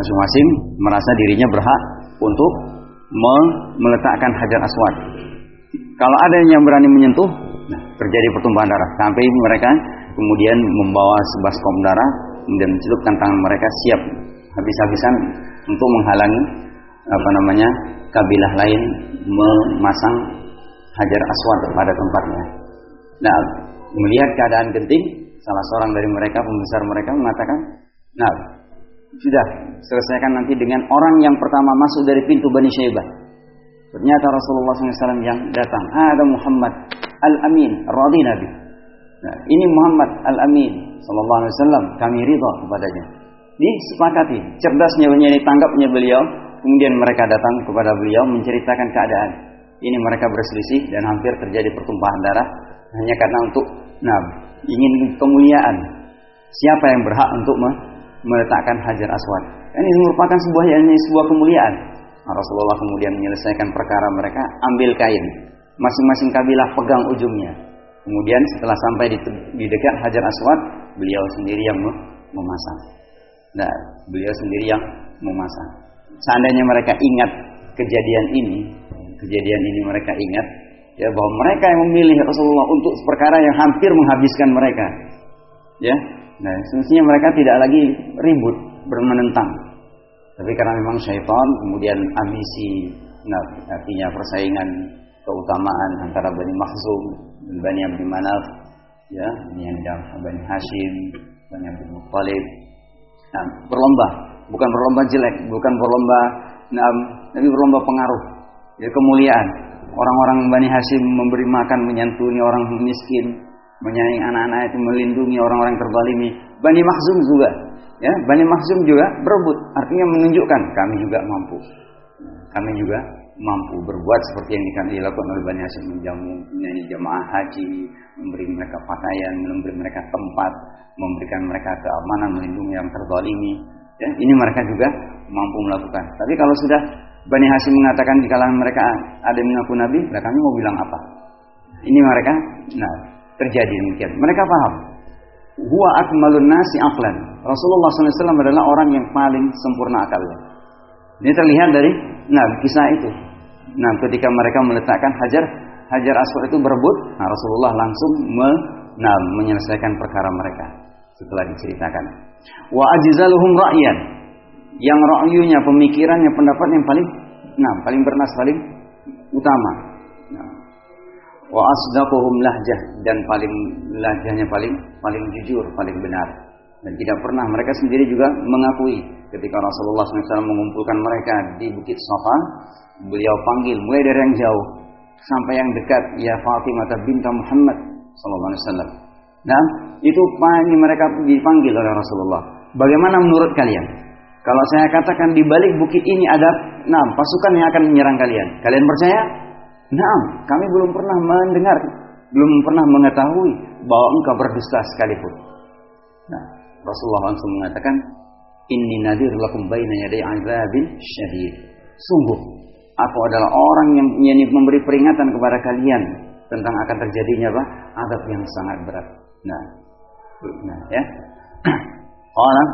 Masing-masing merasa dirinya berhak untuk meletakkan Hajar Aswad. Kalau ada yang berani menyentuh, terjadi pertumpahan darah. Sampai mereka kemudian membawa sebaskom darah dan mencelupkan tangan mereka siap habis-habisan untuk menghalangi kabilah lain memasang Hajar Aswad pada tempatnya. Nah, melihat keadaan genting, salah seorang dari mereka, pembesar mereka mengatakan, nah, sudah selesaikan nanti dengan orang yang pertama masuk dari pintu Bani Syaibah. Ternyata Rasulullah SAW yang datang, ada Muhammad Al-Amin, radina bih. Nah, ini Muhammad Al-Amin sallallahu alaihi wasallam, kami ridha kepadanya. Disepakati, cerdasnya tanggapnya beliau. Kemudian mereka datang kepada beliau menceritakan keadaan. Ini mereka berselisih dan hampir terjadi pertumpahan darah hanya karena untuk ingin kemuliaan. Siapa yang berhak untuk meletakkan Hajar Aswad? Ini merupakan sebuah kemuliaan. Nah, Rasulullah kemudian menyelesaikan perkara mereka, ambil kain. Masing-masing kabilah pegang ujungnya. Kemudian setelah sampai di dekat Hajar Aswad, beliau sendiri yang memasang. Nah, beliau sendiri yang memasang. Seandainya mereka ingat kejadian ini mereka ingat ya bahwa mereka yang memilih Rasulullah untuk perkara yang hampir menghabiskan mereka. Ya. Nah, semestinya mereka tidak lagi ribut menentang. Tapi karena memang syaitan kemudian ambisi, artinya persaingan keutamaan antara Bani Makhzum dan Bani Abdi Manaf, ya, Bani Hashim, Bani Abdul Muttalib. Nah, berlomba, bukan berlomba jelek, bukan berlomba tapi berlomba pengaruh, ya, kemuliaan. Orang-orang Bani Hashim memberi makan, menyantuni orang miskin, menyayangi anak-anak itu, melindungi orang-orang terzalimi. Bani Makhzum juga, ya, Bani Makhzum juga berebut, artinya menunjukkan kami juga mampu. Kami juga mampu berbuat seperti yang dilakukan oleh Bani Hashim, menjamu jamaah haji, memberi mereka pakaian, memberi mereka tempat, memberikan mereka keamanan, melindungi yang terzalimi. Ya, ini mereka juga mampu melakukan. Tapi kalau sudah Bani Hashim mengatakan di kalangan mereka ada yang mengaku Nabi, kami mau bilang apa? Ini mereka, terjadi demikian. Mereka paham. Huwa akmalun nasi aqlan. Rasulullah SAW adalah orang yang paling sempurna akalnya. Ini terlihat dari kisah itu. Ketika mereka meletakkan Hajar Aswad itu berebut, Rasulullah langsung menyelesaikan perkara mereka setelah diceritakan. Wa ajizaluhum ra'yan. Yang ra'yunya, pemikirannya, pendapat yang paling bernas, paling utama. Wa asdaquhum lahjah, dan lahjahnya paling jujur, paling benar. Dan tidak pernah mereka sendiri juga mengakui ketika Rasulullah SAW mengumpulkan mereka di Bukit Safa, beliau panggil mulai dari yang jauh sampai yang dekat, ya Fatimah binti Muhammad sallallahu alaihi wasallam. Dan itu mereka dipanggil oleh Rasulullah. Bagaimana menurut kalian? Kalau saya katakan di balik bukit ini ada pasukan yang akan menyerang kalian, kalian percaya? Kami belum pernah mendengar, belum pernah mengetahui bahwa engkau berdusta sekalipun. Rasulullah langsung mengatakan, Inni nadir lakum baina yaday azabin syadid. Sungguh, aku adalah orang yang memberi peringatan kepada kalian tentang akan terjadinya azab yang sangat berat. Ya. Orang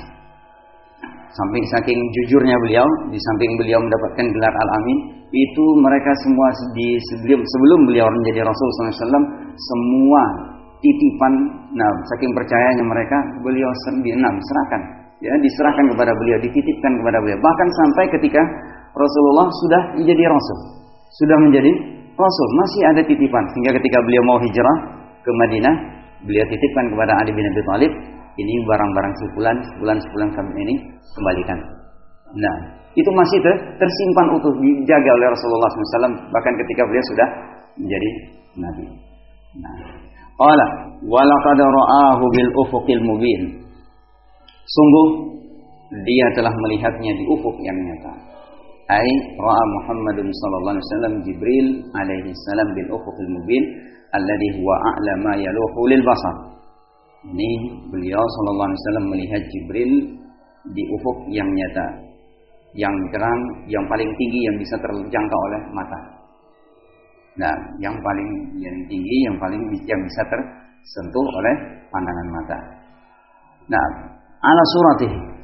saking jujurnya beliau, di samping beliau mendapatkan gelar Al-Amin, itu mereka semua sebelum beliau menjadi Rasul SAW, semua titipan, saking percayanya mereka, beliau serahkan, ya, diserahkan kepada beliau, dititipkan kepada beliau. Bahkan sampai ketika Rasulullah sudah menjadi Rasul, masih ada titipan, sehingga ketika beliau mau hijrah ke Madinah, beliau titipkan kepada Ali bin Abi Thalib, ini barang-barang sebulan kami ini kembalikan. Itu masih tersimpan utuh, dijaga oleh Rasulullah SAW, bahkan ketika beliau sudah menjadi Nabi. Qala walaqad ra'ahu bil ufuqil mubin. Sungguh dia telah melihatnya di ufuk yang nyata. Ai ra'a Muhammadun sallallahu alaihi wasallam Jibril alaihi salam bil ufuqil mubin alladhi huwa a'la ma yaluhu lil basar. Ini beliau sallallahu alaihi wasallam melihat Jibril di ufuk yang nyata, yang terang, yang paling tinggi yang bisa terjangkau oleh mata. Yang tinggi, yang bisa tersentuh oleh pandangan mata. Ala suratih,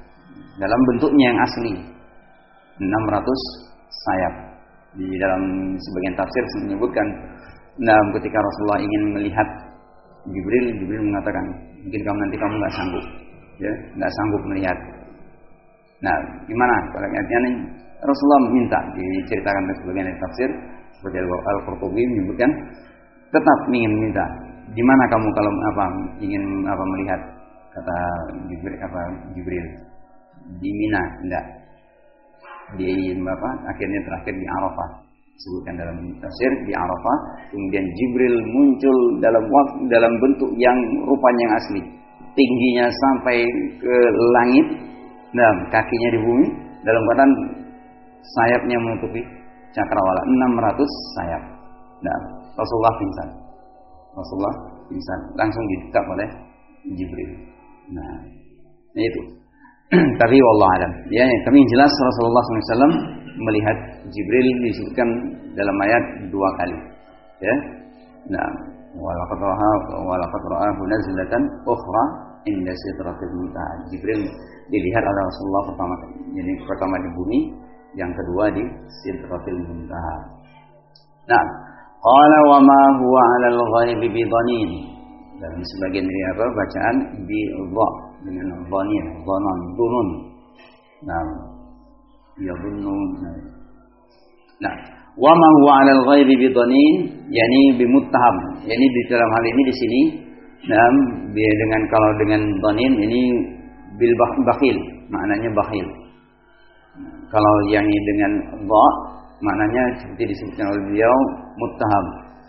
dalam bentuknya yang asli. 600 sayap. Di dalam sebagian tafsir menyebutkan, ketika Rasulullah ingin melihat Jibril mengatakan, mungkin nanti kamu nggak sanggup, ya, nggak sanggup melihat. Nah, gimana? Pada artinya Rasulullah minta, diceritakan di sebagian tafsir seperti Al-Qurtubi menyebutkan, tetap ingin minta. Gimana kamu kalau ingin melihat, kata Jibril di Mina, enggak, di akhirnya terakhir di Arafah, disebutkan dalam tafsir di Arafah. Kemudian Jibril muncul dalam bentuk yang rupanya yang asli, tingginya sampai ke langit, dan kakinya di bumi, dalam keadaan sayapnya menutupi cakrawala, 600 sayap. Nah, Rasulullah pingsan, langsung didekap oleh Jibril. Nah, itu. Tapi wallah alam. Ya, tapi yang jelas Rasulullah SAW melihat Jibril disebutkan dalam ayat 2 kali. Ya. Nah, walaqad ra'ahu nazlatan ukhra inda sidratil muntaha. Jibril dilihat oleh Rasulullah pertama di bumi, yang kedua di sidratil muntaha. Nah, qala wa ma huwa 'alal ghaibi bidhanin. Dan sebagian dari bacaan bi dha dengan dhanin, dhanan, dunun. Nah, ya dunun. Nah, wa ma huwa 'alal ghaibi bidhanin, yakni bimuttaham. Yani di dalam hal ini di sini, kalau dengan dhanin ini bil bakhil, maknanya bakhil. Kalau yang ini dengan dha, maknanya seperti disebutkan oleh beliau muttaham.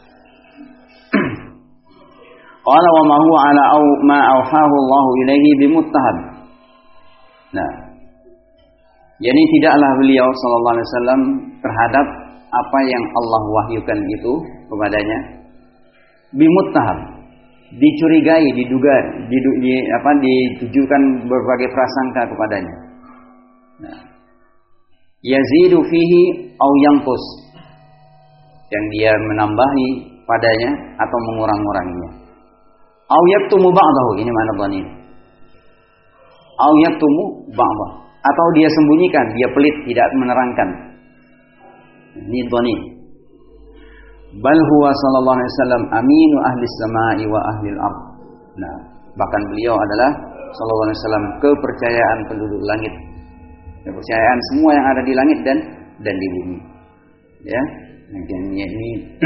Qala wa ma huwa ala ma auhahu Allah ilaihi bimuttaham. Nah, yakni tidaklah beliau sallallahu alaihi wasallam terhadap apa yang Allah wahyukan itu kepadanya bimuttaham, dicurigai, diduga, ditujukan berbagai prasangka kepadanya. Nah, yazidu fihi au yanqus, yang dia menambahi padanya atau mengurang-uranginya. Au yaktumu ba'dahu, ini makna dhanin. Au yaktumu ba'dahu, atau dia sembunyikan, dia pelit, tidak menerangkan. Ini dhanin. Bal huwa sallallahu alaihi wasallam aminu ahli samai wa ahli al-ard. Nah, bahkan beliau adalah sallallahu alaihi wasallam kepercayaan penduduk langit, kepercayaan semua yang ada di langit dan di bumi. Ya, ini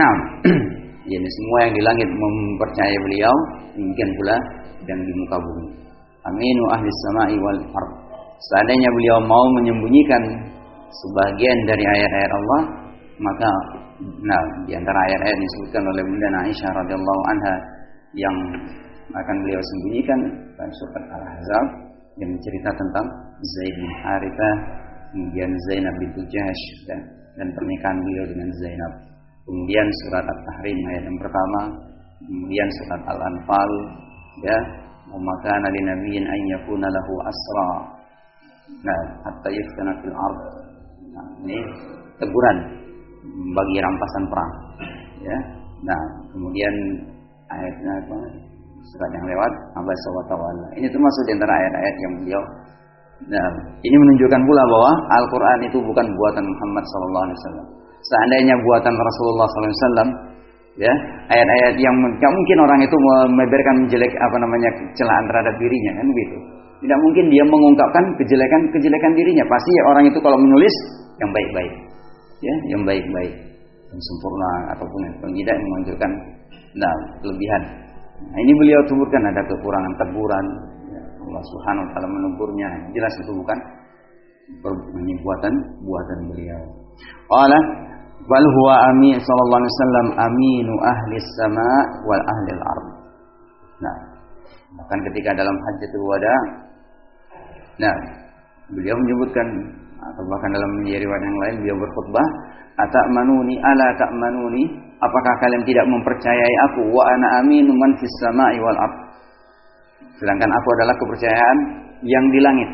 jadi semua yang di langit mempercayai beliau, demikian pula yang di muka bumi. Aminu ahli samai wal ard. Seandainya beliau mau menyembunyikan sebagian dari ayat-ayat Allah, maka di antara ayat-ayat disebutkan oleh Bunda Aisyah radhiyallahu anha yang akan beliau sembunyikan dalam surat Al-Ahzab, yang mencerita tentang Zaid bin Harithah, kemudian Zainab bintu Jahsh dan pernikahan beliau dengan Zainab. Kemudian surat At-Tahrim ayat yang pertama, kemudian surat Al-Anfal, ya, wa ma kana lin nabiyyin an yakuna lahu asra. Nah, hatta yuftana fil ard. Nah, ini teguran bagi rampasan perang, ya. Nah, kemudian ayatnya surat yang lewat abasa wa tawalla. Ini termasuk di antara ayat-ayat yang beliau. Nah, ini menunjukkan pula bahwa Al-Qur'an itu bukan buatan Muhammad sallallahu alaihi wasallam. Seandainya buatan Rasulullah sallallahu alaihi wasallam, ya, ayat-ayat yang mungkin orang itu membeberkan celaan terhadap dirinya, kan begitu. Tidak mungkin dia mengungkapkan kejelekan dirinya. Pasti orang itu kalau menulis yang baik-baik, ya, yang baik-baik, yang sempurna, ataupun yang tidak menunjukkan kelebihan. Nah, ini beliau sebutkan ada kekurangan, teguran, ya, Allah Subhanahu wa taala menegurnya. Jelas itu bukan buatan beliau. Qala bal huwa amin sallallahu alaihi wasallam aminu ahli sama wal ahli al-ard. Nah, bahkan ketika dalam Hajjatul Wada, beliau menyebutkan, atau bahkan dalam riwayat yang lain beliau berkhutbah, ata'manuni ala ta'manuni, apakah kalian tidak mempercayai aku, wa ana aminu man fis sama'i wal ard, sedangkan aku adalah kepercayaan yang di langit.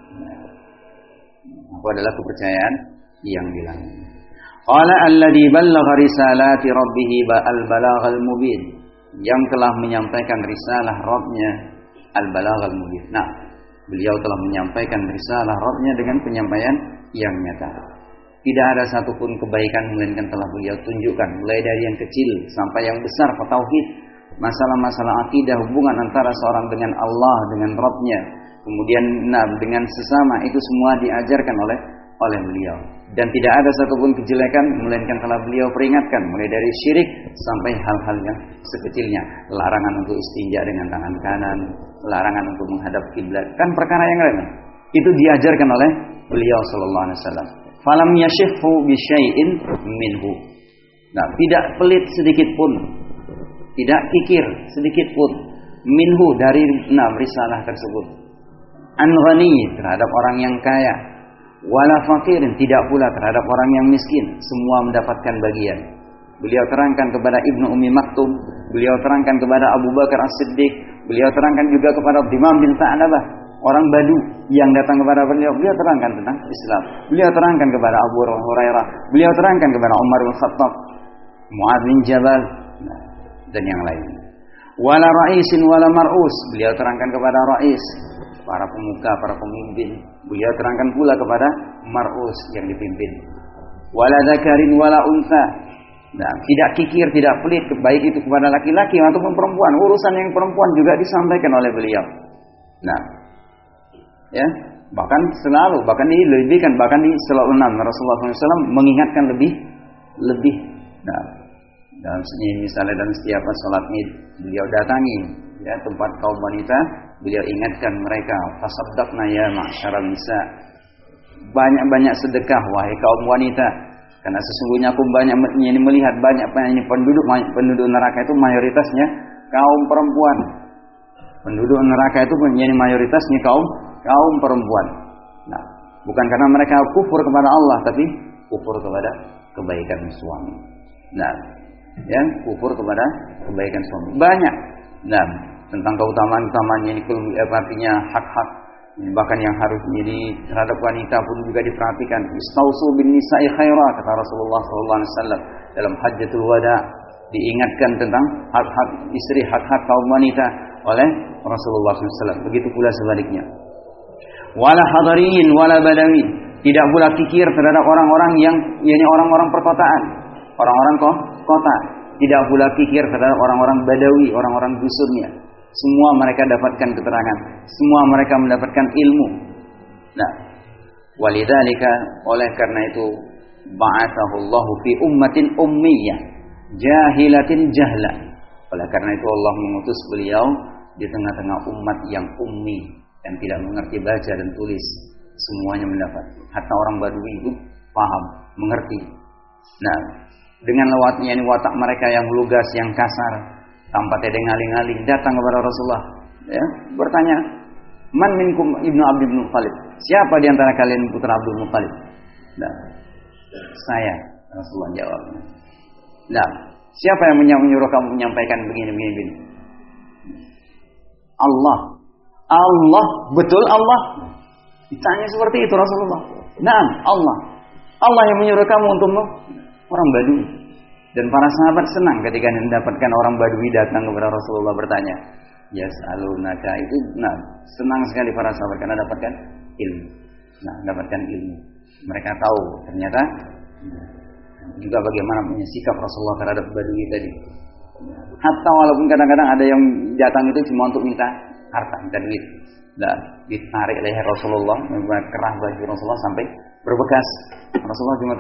Aku adalah kepercayaan yang di langit. Qala alladhi ballagha risalati rabbih al-balaghal mubin, yang telah menyampaikan risalah Rabbnya al-balaghal mubin. Nah, Beliau telah menyampaikan risalah Rabb-Nya dengan penyampaian yang nyata. Tidak ada satupun kebaikan melainkan telah beliau tunjukkan, mulai dari yang kecil sampai yang besar, tauhid, masalah-masalah akidah, hubungan antara seorang dengan Allah, dengan Rabb-Nya, kemudian dengan sesama, itu semua diajarkan oleh beliau. Dan tidak ada satupun kejelekan melainkan telah beliau peringatkan, mulai dari syirik sampai hal-hal yang sekecilnya. Larangan untuk istinja dengan tangan kanan, larangan untuk menghadap kiblat, kan perkara yang remeh. Itu diajarkan oleh beliau sallallahu alaihi wasallam. Falam yashifhu bi syai'in minhu. Nah, tidak pelit sedikit pun, tidak kikir sedikit pun minhu dari risalah tersebut. An ghani, terhadap orang yang kaya, wala faqirin, tidak pula terhadap orang yang miskin, semua mendapatkan bagian. Beliau terangkan kepada Ibnu Ummi Maktum, beliau terangkan kepada Abu Bakar As-Siddiq, beliau terangkan juga kepada Dimam bin Sa'labah, orang Badu yang datang kepada beliau terangkan tentang Islam. Beliau terangkan kepada Abu Hurairah, beliau terangkan kepada Umar bin Khattab, Mu'adz bin Jabal, dan yang lain. Wala ra'isin wala mar'us, beliau terangkan kepada rais, para pemuka, para pemimpin. Beliau terangkan pula kepada mar'us yang dipimpin. Wala dzakarin wala unsa. Nah, tidak kikir, tidak pelit, baik itu kepada laki-laki ataupun perempuan. Urusan yang perempuan juga disampaikan oleh beliau. Nah, ya, bahkan dilebihkan, bahkan di Sallallahu Rasulullah SAW mengingatkan lebih. Nah, dalam misalnya dalam setiap salat Id beliau datangi ya tempat kaum wanita, beliau ingatkan mereka, fasaddaqna ya ma'syaral nisa, banyak-banyak sedekah wahai kaum wanita, karena sesungguhnya aku banyak melihat banyak penduduk neraka itu mayoritasnya kaum perempuan. Penduduk neraka itu mayoritasnya kaum perempuan. Nah, bukan karena mereka kufur kepada Allah, tapi kufur kepada kebaikan suami. Nah, yang kufur kepada kebaikan suami banyak. Nah, tentang keutamaan-keutamaannya ini artinya hak-hak bahkan yang harus menjadi terhadap wanita pun juga diperhatikan. Istausu bin nisa'i khaira, kata Rasulullah sallallahu alaihi wasallam dalam Hajjatul Wada, diingatkan tentang hak-hak istri, hak-hak kaum wanita oleh Rasulullah SAW. Begitu pula sebaliknya. Wala hadariyin wala badawin, tidak pula kikir terhadap orang-orang yang orang-orang perkotaan, orang-orang kota. Tidak pula kikir terhadap orang-orang badawi, orang-orang dusunnya. Semua mereka dapatkan keterangan, semua mereka mendapatkan ilmu. Nah, walidzalika, oleh karena itu, ba'atsahullahu fi ummatin ummiyah jahilatin jahla. Oleh karena itu Allah mengutus beliau di tengah-tengah umat yang ummi, yang tidak mengerti baca dan tulis. Semuanya mendapat, hatta orang Badui itu paham, mengerti. Nah, dengan lewatnya ini watak mereka yang lugas, yang kasar, tanpa tedeng-aling-aling, datang kepada Rasulullah, ya, bertanya, man minkum ibnu Abdul Muttalib? Siapa di antara kalian putra Abdul Muttalib? Nah, saya, Rasulullah jawab. Nah, siapa yang menyuruh kamu menyampaikan begini? Allah, betul Allah? Ditanya seperti itu Rasulullah. Nah, Allah yang menyuruh kamu untuk orang Badui. Dan para sahabat senang ketika mendapatkan orang Badui datang kepada Rasulullah bertanya. Yas'alunaka, itu senang sekali para sahabat karena dapatkan ilmu. Dapatkan ilmu. Mereka tahu ternyata juga bagaimana punya sikap Rasulullah terhadap Badui tadi. Hatta walaupun kadang-kadang ada yang datang itu cuma untuk minta harta, minta duit. Ditarik leher Rasulullah, kerah baju Rasulullah sampai berbekas. Rasulullah cuma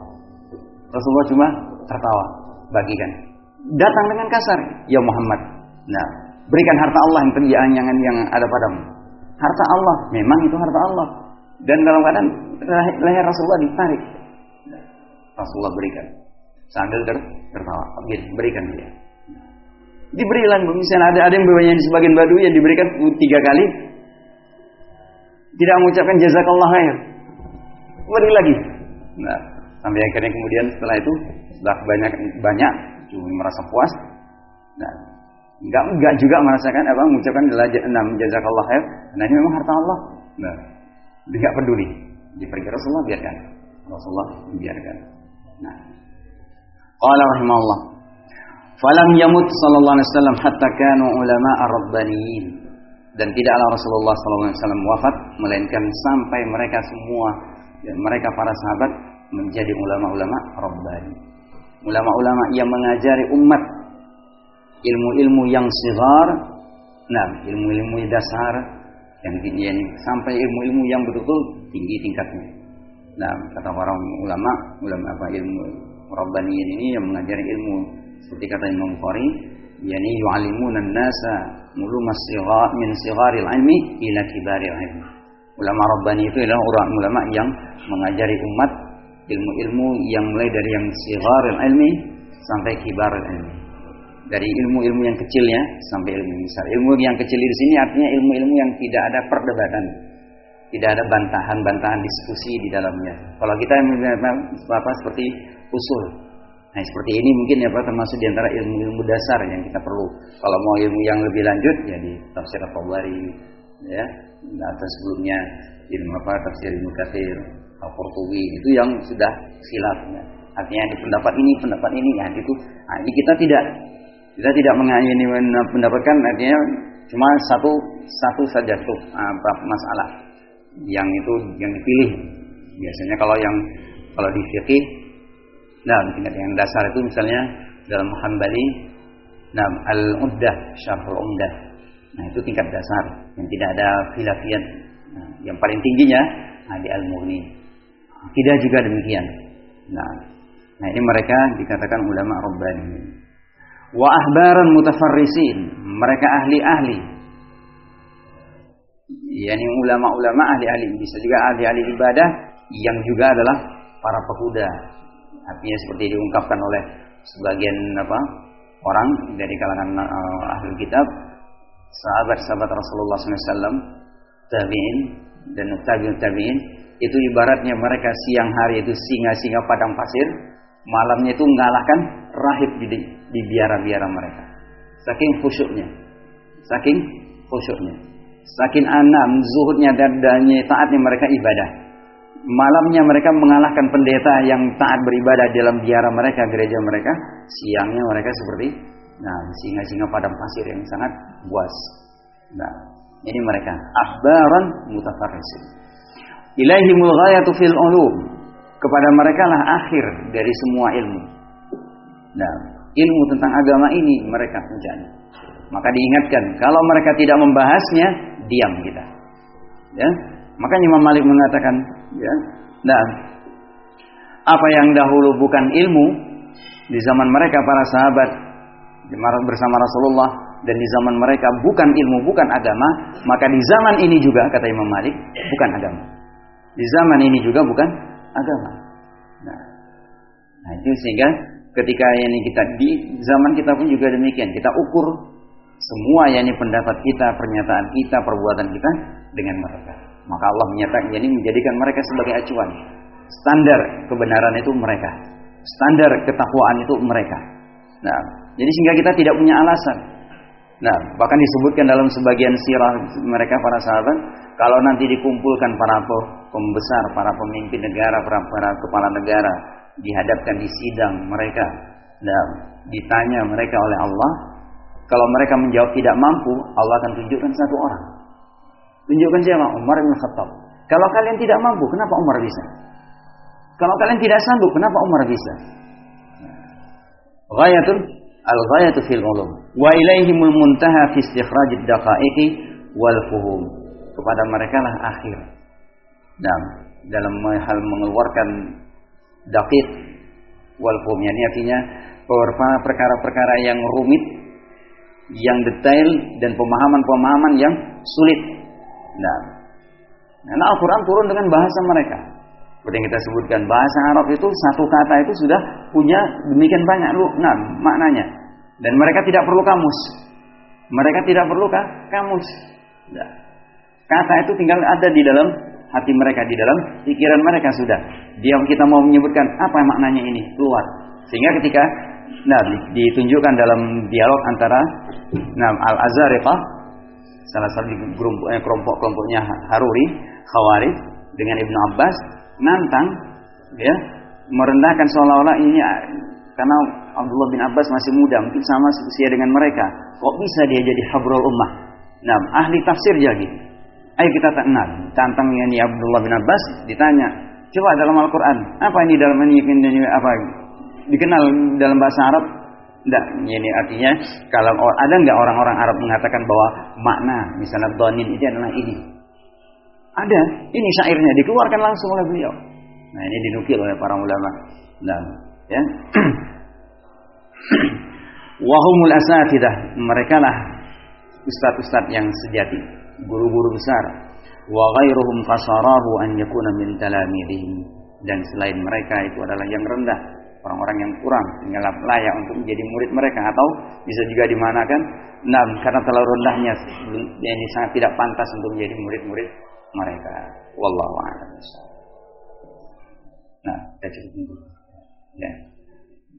tertawa, bagikan. Datang dengan kasar, ya Muhammad. Nah, berikan harta Allah yang ada padamu. Harta Allah, memang itu harta Allah. Dan dalam keadaan leher Rasulullah ditarik, Rasulullah berikan. Sambil tertawa, berikan dia. Diberilah, misalnya ada yang bawanya di sebagian Badui yang diberikan 3 kali, tidak mengucapkan jazakallah khair, beri lagi. Nah, sampai akhirnya kemudian setelah itu, setelah banyak cuma merasa puas. Nah, enggak juga merasakan mengucapkan jazakallah khair. Nah, ini memang harta Allah. Nah, enggak peduli. Dipergi Rasulullah biarkan. Rasulullah biarkan. Nah, qala rahimahullah, falam yamut sallallahu alaihi wasallam hatta kanu ulama ar-rabbaniyin. Dan tidaklah Rasulullah SAW wafat melainkan sampai mereka semua dan mereka para sahabat menjadi ulama-ulama rabbani. Ulama-ulama yang mengajari umat ilmu-ilmu yang sigar, ilmu-ilmu dasar yang sampai ilmu-ilmu yang betul-betul tinggi tingkatnya. Kata para ulama ilmu rabbani ini yang mengajari ilmu seperti kata Imam Bukhari, yakni yu'allimuna an-nasa uluma min sigharil ilmi ila kibaril ilmi. Ulama rabbani itu adalah orang ulama yang mengajari umat ilmu-ilmu yang mulai dari yang sigharil ilmi sampai kibaril ilmi. Dari ilmu-ilmu yang kecilnya sampai ilmu besar. Ilmu yang kecil di sini artinya ilmu-ilmu yang tidak ada perdebatan, tidak ada bantahan-bantahan diskusi di dalamnya. Kalau kita seperti usul, seperti ini mungkin termasuk di antara ilmu-ilmu dasar yang kita perlu. Kalau mau ilmu yang lebih lanjut, ya di tafsir At-Tabari, ya, atau sebelumnya ilmu tafsir Ibnu Katsir, Al-Qurtubi, itu yang sudah khilafnya. Artinya di pendapat ini, ya itu. Ini kita tidak mendapatkan artinya cuma satu saja tuh masalah yang itu yang dipilih. Biasanya kalau di fikih, tingkat yang dasar itu misalnya dalam Hanbali, al-Uddah, Syarhul Umdah. Itu tingkat dasar yang tidak ada khilafiyat. Yang paling tingginya di Al-Mughni. Tidak juga demikian. Ini mereka dikatakan ulama rabbani. Wa ahbaran mutafarrisin, mereka ahli-ahli. Yani ulama-ulama ahli-ahli, bisa juga ahli-ahli ibadah yang juga adalah para pemuda. Artinya seperti diungkapkan oleh sebagian orang dari kalangan ahli kitab, sahabat-sahabat Rasulullah SAW, tabi'in dan tabi'in, itu ibaratnya mereka siang hari itu singa-singa padang pasir, malamnya itu mengalahkan rahib di biara-biara mereka. Saking khusyuknya, saking zuhudnya dan taatnya mereka ibadah. Malamnya mereka mengalahkan pendeta yang taat beribadah dalam biara mereka, gereja mereka. Siangnya mereka seperti singa-singa padang pasir yang sangat buas. Ini mereka ahbaran mutafarrisin. Ilaihimul ghayatu fil ulum. Kepada mereka lah akhir dari semua ilmu. Ilmu tentang agama ini mereka punya. Maka diingatkan, kalau mereka tidak membahasnya, diam kita. Ya, makanya Imam Malik mengatakan, apa yang dahulu bukan ilmu di zaman mereka para sahabat bersama Rasulullah, dan di zaman mereka bukan ilmu, bukan agama, maka di zaman ini juga, kata Imam Malik, bukan agama. Di zaman ini juga bukan agama. Itu sehingga ketika ini kita di zaman kita pun juga demikian, kita ukur semua pendapat kita, pernyataan kita, perbuatan kita dengan mereka. Maka Allah menyatakan menjadikan mereka sebagai acuan. Standar kebenaran itu mereka, standar ketakwaan itu mereka. Jadi sehingga kita tidak punya alasan. Bahkan disebutkan dalam sebagian sirah mereka para sahabat, kalau nanti dikumpulkan para pembesar, para pemimpin negara, para kepala negara, dihadapkan di sidang mereka, ditanya mereka oleh Allah, kalau mereka menjawab tidak mampu, Allah akan tunjukkan satu orang. Tunjukkan siapa? Umar bin Khattab. Kalau kalian tidak mampu, kenapa Umar bisa? Kalau kalian tidak sanggup, kenapa Umar bisa? Al-ghayatu fil ulum. Wa ilaihimul muntaha fi istikhrajid daqaiqi wal fuhum. Kepada mereka lah akhir. Dalam hal mengeluarkan daqiq wal fuhum, ini artinya perkara-perkara yang rumit, yang detail, dan pemahaman-pemahaman yang sulit. Al-Quran turun dengan bahasa mereka. Seperti yang kita sebutkan, bahasa Arab itu satu kata itu sudah punya demikian banyak maknanya. Dan mereka tidak perlu kamus. Kata itu tinggal ada di dalam hati mereka, di dalam pikiran mereka sudah. Kita mau menyebutkan apa maknanya ini, keluar. Sehingga ketika ditunjukkan dalam dialog antara Al-Azariqah, salah satu kelompoknya Haruri, Khawarij, dengan Ibnu Abbas, nantang, merendahkan seolah-olah ini karena Abdullah bin Abbas masih muda, mungkin sama usia dengan mereka. Kok bisa dia jadi habrul ummah? Nah, ahli tafsir lagi. Ayo kita tantang ini Abdullah bin Abbas ditanya, coba dalam Al-Qur'an, apa ini dalam ini apa? Dikenal dalam bahasa Arab? Enggak, ini artinya kalau ada enggak orang-orang Arab mengatakan bahwa makna misalnya dhanin itu adalah ini. Ada, ini syairnya dikeluarkan langsung oleh beliau. Nah, ini dinukil oleh para ulama. Nah, ya. Wahumul asatidah, mereka lah ustaz-ustaz yang sejati, guru-guru besar. Wa ghairuhum qasarahu an yakuna min talamidihim, dan selain mereka itu adalah yang rendah, orang-orang yang kurang, tinggal layak untuk menjadi murid mereka, atau bisa juga dimanakan, nah, karena terlalu rendahnya, ini sangat tidak pantas untuk menjadi murid-murid mereka. Wallahu a'lam. Nah, kita cukup dulu. Ya.